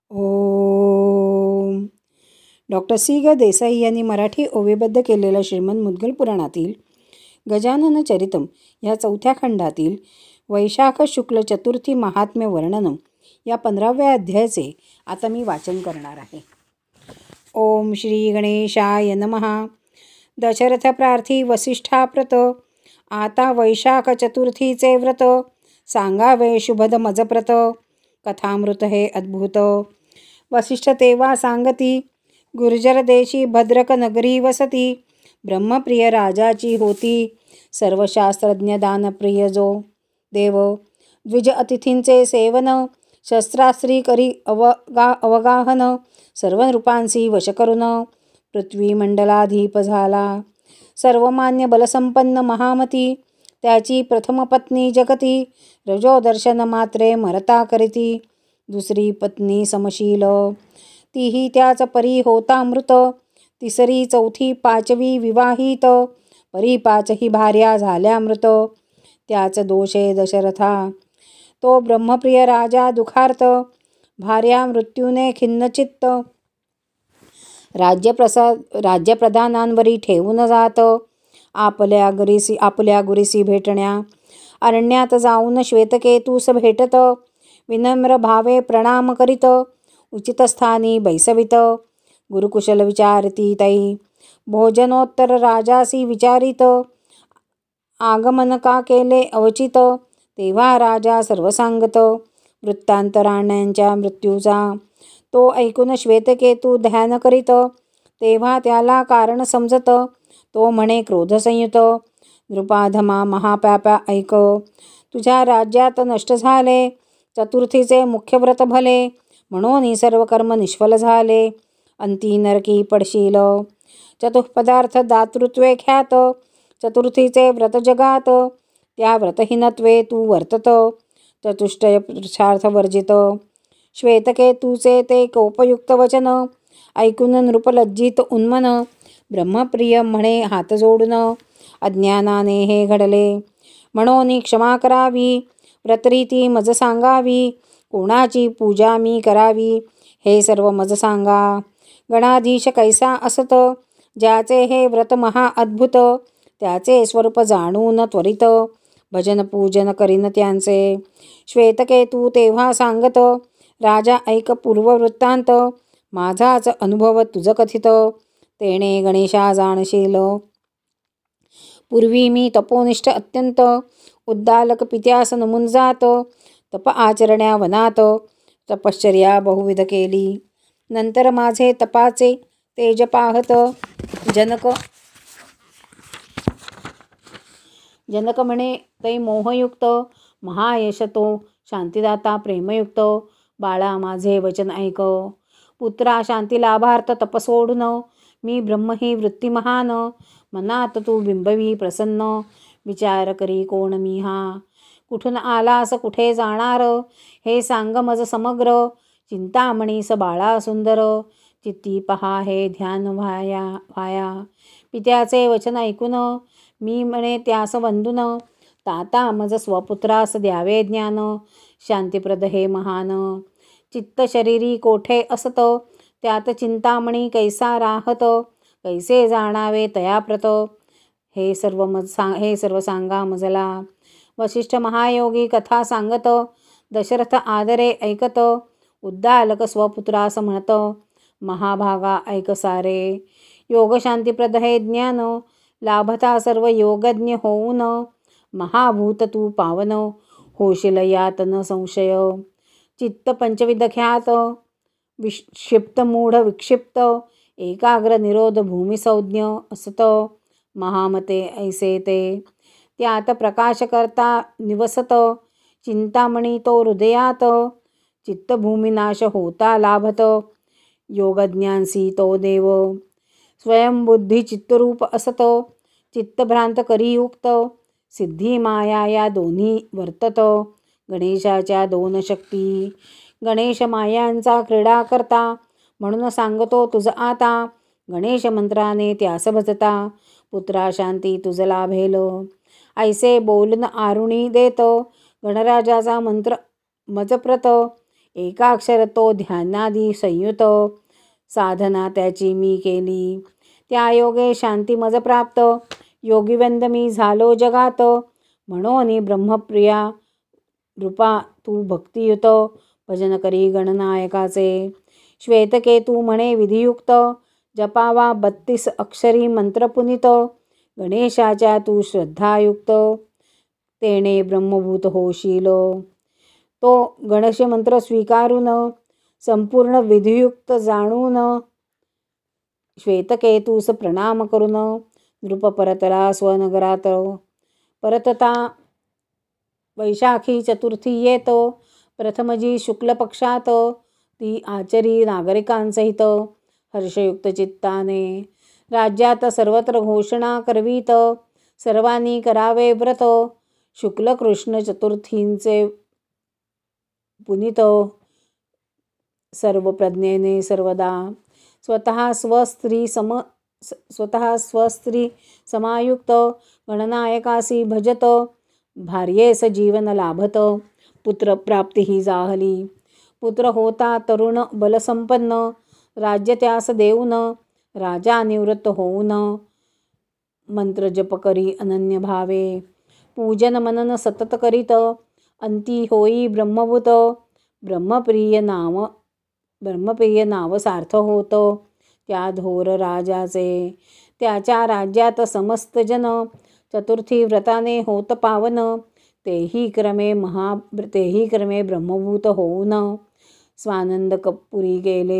ओम. Doctor C ग देसाई यांनी मराठी ओवीबद्ध केलेल्या श्रीमद मुद्गल पुराणातील गजानन चरितम या 4थ्या खंडातील वैशाख शुक्ल चतुर्थी महात्म्य वर्णनम या 15व्या अध्यायाचे आता मी वाचन करणार आहे. ओम श्री गणेशाय नमः. दशरथ प्रार्थी वसिष्ठाप्रत. आता वैशाख चतुर्थीचे व्रत सांगावे शुभद मजप्रत. कथामृत हे अद्भुत. वसिष्ठ तेव्हा सांगती. गुर्जर देशी भद्रक नगरी वसती. ब्रह्मप्रिय राजाची होती. सर्वशास्त्रज्ञ दानप्रिय जो देव. द्विज अतिथींचे सेवन. शस्त्रास्त्री करी अवगाहन. सर्व नृपांसी वश करून. पृथ्वी मंडलाधीप झाला. सर्वमान्य बलसंपन्न महामती. त्याची प्रथम पत्नी जगती. रजोदर्शन मात्रे मरता करीती. दुसरी पत्नी समशील. तीही त्याच परी होता मृत. तिसरी चौथी पाचवी विवाहित. परी 5ही भार्या झाल्या मृत. त्याच दोषे दशरथा. तो ब्रह्मप्रिय राजा दुःखार्त. भार्या मृत्यूने खिन्नचित्त. राज्यप्रधानांवरी ठेवून जात. आपल्या गुरीसी भेटण्या. अरण्यात जाऊन श्वेतकेतूस भेटत. विनम्र भावे प्रणाम करीत. उचित स्थानी बैसवित. गुरुकुशल विचारती तै. भोजनोत्तर राजासी विचारित. आगमन का केले अवचित. तेव्हा राजा सर्व सांगत. वृत्तांत राण्यांच्या मृत्यूचा. तो ऐकून श्वेतकेतू ध्यान करीत. तेव्हा त्याला कारण समजत. तो म्हणे क्रोधसंयुत. नृपाधमा महापाप्या ऐक. तुझ्या राज्यात नष्ट झाले. चतुर्थीचे मुख्य व्रत भले. म्हणून सर्व कर्म निष्फल झाले. अंती नरकी पडशील. चतुःपदार्थ दातृत्वे ख्यात. चतुर्थीचे व्रत जगात. त्या व्रतहीनत्वे तू वर्तत. चतुष्टय पुरुषार्थ वर्जित. श्वेतकेतूचे ते कोपयुक्त वचन ऐकून नृप लज्जित उन्मन. ब्रह्मप्रिय म्हणे हात जोडून. अज्ञानाने हे घडले. म्हणून क्षमा करावी. व्रतरीती मज सांगावी. कोणाची पूजा मी करावी. हे सर्व मज सांगा. गणाधीश कैसा असत. ज्याचे हे व्रत महा अद्भुत. त्याचे स्वरूप जाणून त्वरित. भजन पूजन करीन त्यांचे. श्वेतकेतू तेव्हा सांगत. राजा ऐक पूर्ववृत्तांत. माझाच अनुभव तुझ कथित. तेणे गणेशा जाणशील. पूर्वी मी तपोनिष्ठ अत्यंत. उद्दालक पित्यास नमून जात. तप आचरण्या वनात. तपश्चर्या बहुविध केली. नंतर माझे तपाचे तेज पाहत. जनक म्हणे तै मोहयुक्त. महायश तो शांतिदाता प्रेमयुक्त. बाळा माझे वचन ऐक. पुत्रा शांती लाभार्थ तप सोडून. मी ब्रह्म ही वृत्ती महान. मनात तू बिंबवी प्रसन्न. विचार करी कोण मी हा. कुठून आलास कुठे जाणार. हे सांग मज समग्र. चिंतामणीस बाळा सुंदर. चित्ती पहा हे ध्यान व्हाया. पित्याचे वचन ऐकून. मी म्हणे त्यास वंदून. ताता मज स्वपुत्रास द्यावे ज्ञान. शांतिप्रद हे महान. चित्त शरीरी कोठे असत. त्यात चिंतामणी कैसा राहत. कैसे जाणावे तयाप्रत. हे सर्व सांगा मजला. वसिष्ठ महायोगी कथा सांगत. दशरथ आदरे ऐकत. उद्दालक स्वपुत्रास म्हणत. महाभागा ऐक सारे. योगशांतीप्रद हे ज्ञान. लाभता सर्व योगज्ञ होऊन. महाभूत तू पावन. होशील यात न संशय. चित्त पंचविध ख्यात. विक्षिप्त मूढ विक्षिप्त. एकाग्र निरोध भूमिसंज्ञ असत. महामते ऐसे ते. त्यात प्रकाश करता निवसत. चिंतामणी तो हृदयात. चित्तभूमिनाश होता लाभत. योगज्ञांसी तो देव. स्वयंबुद्धी चित्तरूप असत. चित्तभ्रांत करी युक्त. सिद्धी माया या दोन्ही वर्तत. गणेशाच्या 2 शक्ती. गणेश मायांचा क्रीडा करता. म्हणून सांगतो तुझ आता. गणेश मंत्राने त्यास भजता. पुत्रा शांती तुझ लाभेल. ऐसे बोलून आरुणी देत. गणराजाचा मंत्र मजप्रत. एकाक्षर तो ध्यानादी संयुत, साधना त्याची मी केली. त्या योगे शांती मज प्राप्त, योगीवंद मी झालो जगात. म्हणून ब्रह्मप्रिया रूपा तू भक्तियुत, भजन करी गणनायकाचे. श्वेतकेतू म्हणे विधियुक्त, जपावा 32 अक्षरी मंत्र पुनित. गणेशाच्या तू श्रद्धायुक्त, तेने ब्रह्मभूत होशील. तो गणेश मंत्र स्वीकारून, संपूर्ण विधियुक्त जाणून, श्वेतकेतूस प्रणाम करून, नृप परतला स्वनगरात. परतता वैशाखी चतुर्थी येतो, प्रथमजी शुक्ल पक्षात. ती आचरी नागरिकांसहित, हर्षयुक्त चित्ताने. राज्यात सर्वत्र घोषणा करवीत, सर्वांनी करावे व्रत. शुक्ल कृष्ण चतुर्थींचे पुनित, सर्व प्रज्ञेने सर्वदा. स्वतः स्वस्त्री समायुक्त, गणनायकासी भजत. भार्येस जीवन लाभत, पुत्र प्राप्ती जाहली. पुत्र होता तरुण बलसंपन्न, राज्य त्यास देऊन. राजा निवृत्त होऊन, मंत्र जप करी अनन्य भावे. पूजन मनन सतत करीत, अंती होई ब्रह्मभूत. ब्रह्मप्रिय नाव सार्थ होत, त्या थोर राजाचे. त्याच्या राज्यात समस्त जन, चतुर्थी व्रताने होत पावन. तेही क्रमे ब्रह्मभूत होऊन, स्वानंद कपुरी गेले.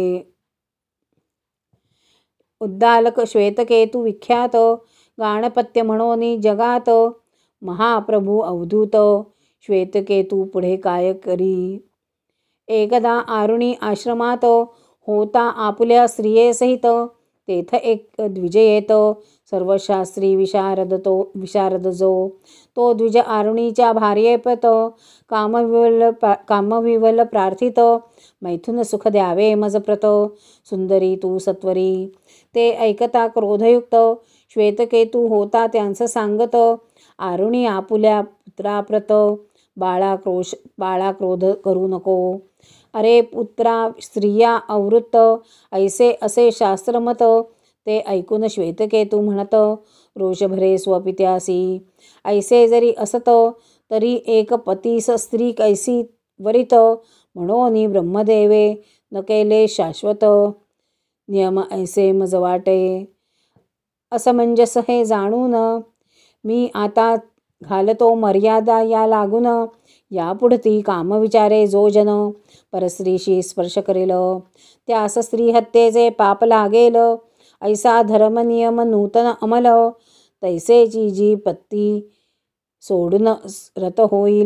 उद्दालक श्वेतकेतू विख्यात, गाणपत्य म्हणून जगात. महाप्रभू अवधूत, श्वेतकेतू पुढे काय करी. एकदा आरुणी आश्रमात, होता आपुल्या स्त्रियेसहित. तेथ एक द्विज येत, सर्वशास्त्री विशारद जो. तो द्विज आरुणीच्या भार्येपत, कामविवल प्रार्थित. मैथुन सुख द्यावे मज प्रत, सुंदरी तू सत्वरी. ते ऐकता क्रोधयुक्त, श्वेतकेतू होता त्यांचं सांगत. आरुणी आपुल्या पुत्राप्रत, बाळा क्रोध करू नको. अरे पुत्रा स्त्रिया अवृत्त, ऐसे असे शास्त्रमत. ते ऐकून श्वेतकेतू म्हणत, रोष भरे स्वपित्यासी. ऐसे जरी असत, तरी एक पतीस स्त्री कैसी वरित. म्हणून ब्रह्मदेवे न केले शाश्वत, नियम ऐसे मज वाटे. असमंजस हे जाणून, मी आता घालतो मर्यादा या लागून. यापुढती कामविचारे जो जन, परस्त्रीशी स्पर्श करेल. त्यास स्त्री हत्येचे पाप लागेल. ऐसा धर्मनियम नूतन अमल, तैसेची जी पती सोडून रत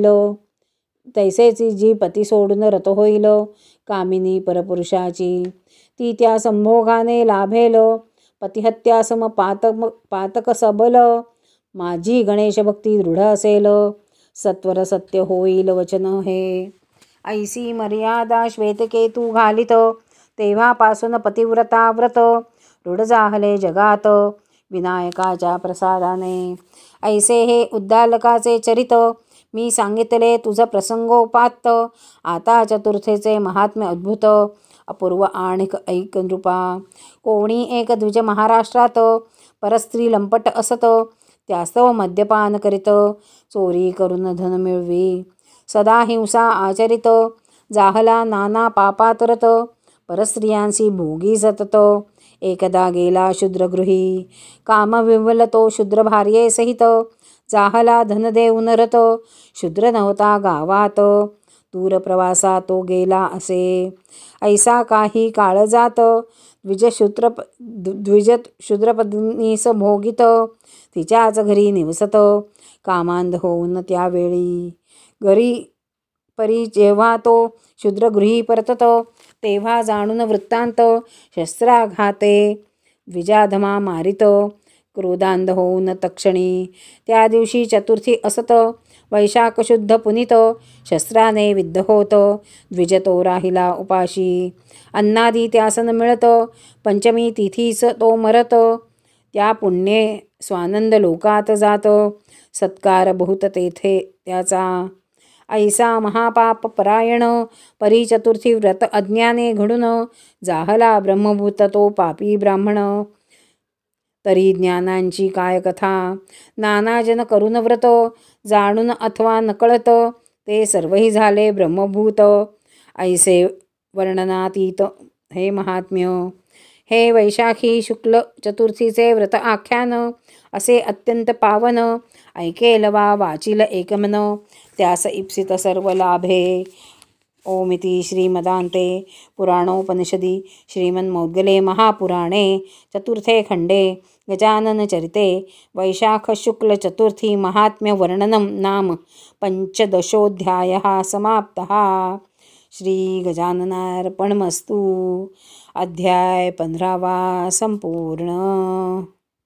होईल. कामिनी परपुरुषाची, ती त्या संभोगाने लाभेल. पतिहत्या सम पातक सबल, माझी गणेश भक्ती दृढ असेल. सत्वर सत्य होईल वचन हे. ऐसी मर्यादा श्वेतकेतू घालित, तेव्हापासून पतिव्रता व्रत. रूढ जाहले जगात, विनायकाच्या प्रसादाने. ऐसे हे उद्दालकाचे चरित, मी सांगितले तुझ प्रसंगोपात्त. आता चतुर्थीचे महात्म्य अद्भुत, अपूर्व आणिक ऐक नृपा. कोणी एक द्विज महाराष्ट्रात, परस्त्री लंपट असत. त्यास्तव मद्यपान करीत, चोरी करून धन मिळवी. सदा हिंसा आचरित, जाहला नाना पापातरत. परस्त्रियांशी भोगी सतत, एकदा गेला शूद्रगृही. कामविवल तो शूद्र भार्येसहित, जाहला धन देऊन रत. शूद्र नव्हता गावात, दूर प्रवासा तो गेला असे. ऐसा काही काळ जात, द्विज शूद्रपत्नीस भोगित. तिच्याच घरी निवसत, कामांध होऊन त्यावेळी. घरी परी जेव्हा तो शूद्रगृही परतत, तेव्हा जाणून वृत्तांत. शस्त्राघाते द्विजाधमा मारित, क्रोधांध होऊन तक्षणी. त्या दिवशी चतुर्थी असत, वैशाख शुद्ध पुनित. शस्त्राने विद्ध होत, द्विज तो राहिला उपाशी. अन्नादी त्यास न मिळत, पंचमी तिथीस तो मरत. त्या पुण्ये स्वानंद लोकात जात, सत्कार बहुत तेथे त्याचा. ऐसा महापाप परायण परी चतुर्थी व्रत अज्ञाने घडून जाहला ब्रह्मभूत तो पापी ब्राह्मण. तरी ज्ञानांची काय कथा नानाजन करून व्रत जाणून अथवा नकळत ते सर्वही झाले ब्रह्मभूत. ऐसे वर्णनातीत हे महात्म्य. हे वैशाखी शुक्ल चतुर्थीचे व्रत आख्यान असे अत्यंत पावन. ऐकेल वा वाचिल एकमन त्यास इप्सित सर्व लाभे. ओमिति श्रीमदान्ते पुराणोपनिषदि श्रीमन्मौद्गले महापुराणे चतुर्थे खण्डे गजाननचरिते वैशाखशुक्लचतुर्थी महात्म्यवर्णनं नाम पञ्चदशोऽध्यायः समाप्तः. श्रीगजाननार्पणमस्तु. अध्याय 15 संपूर्ण.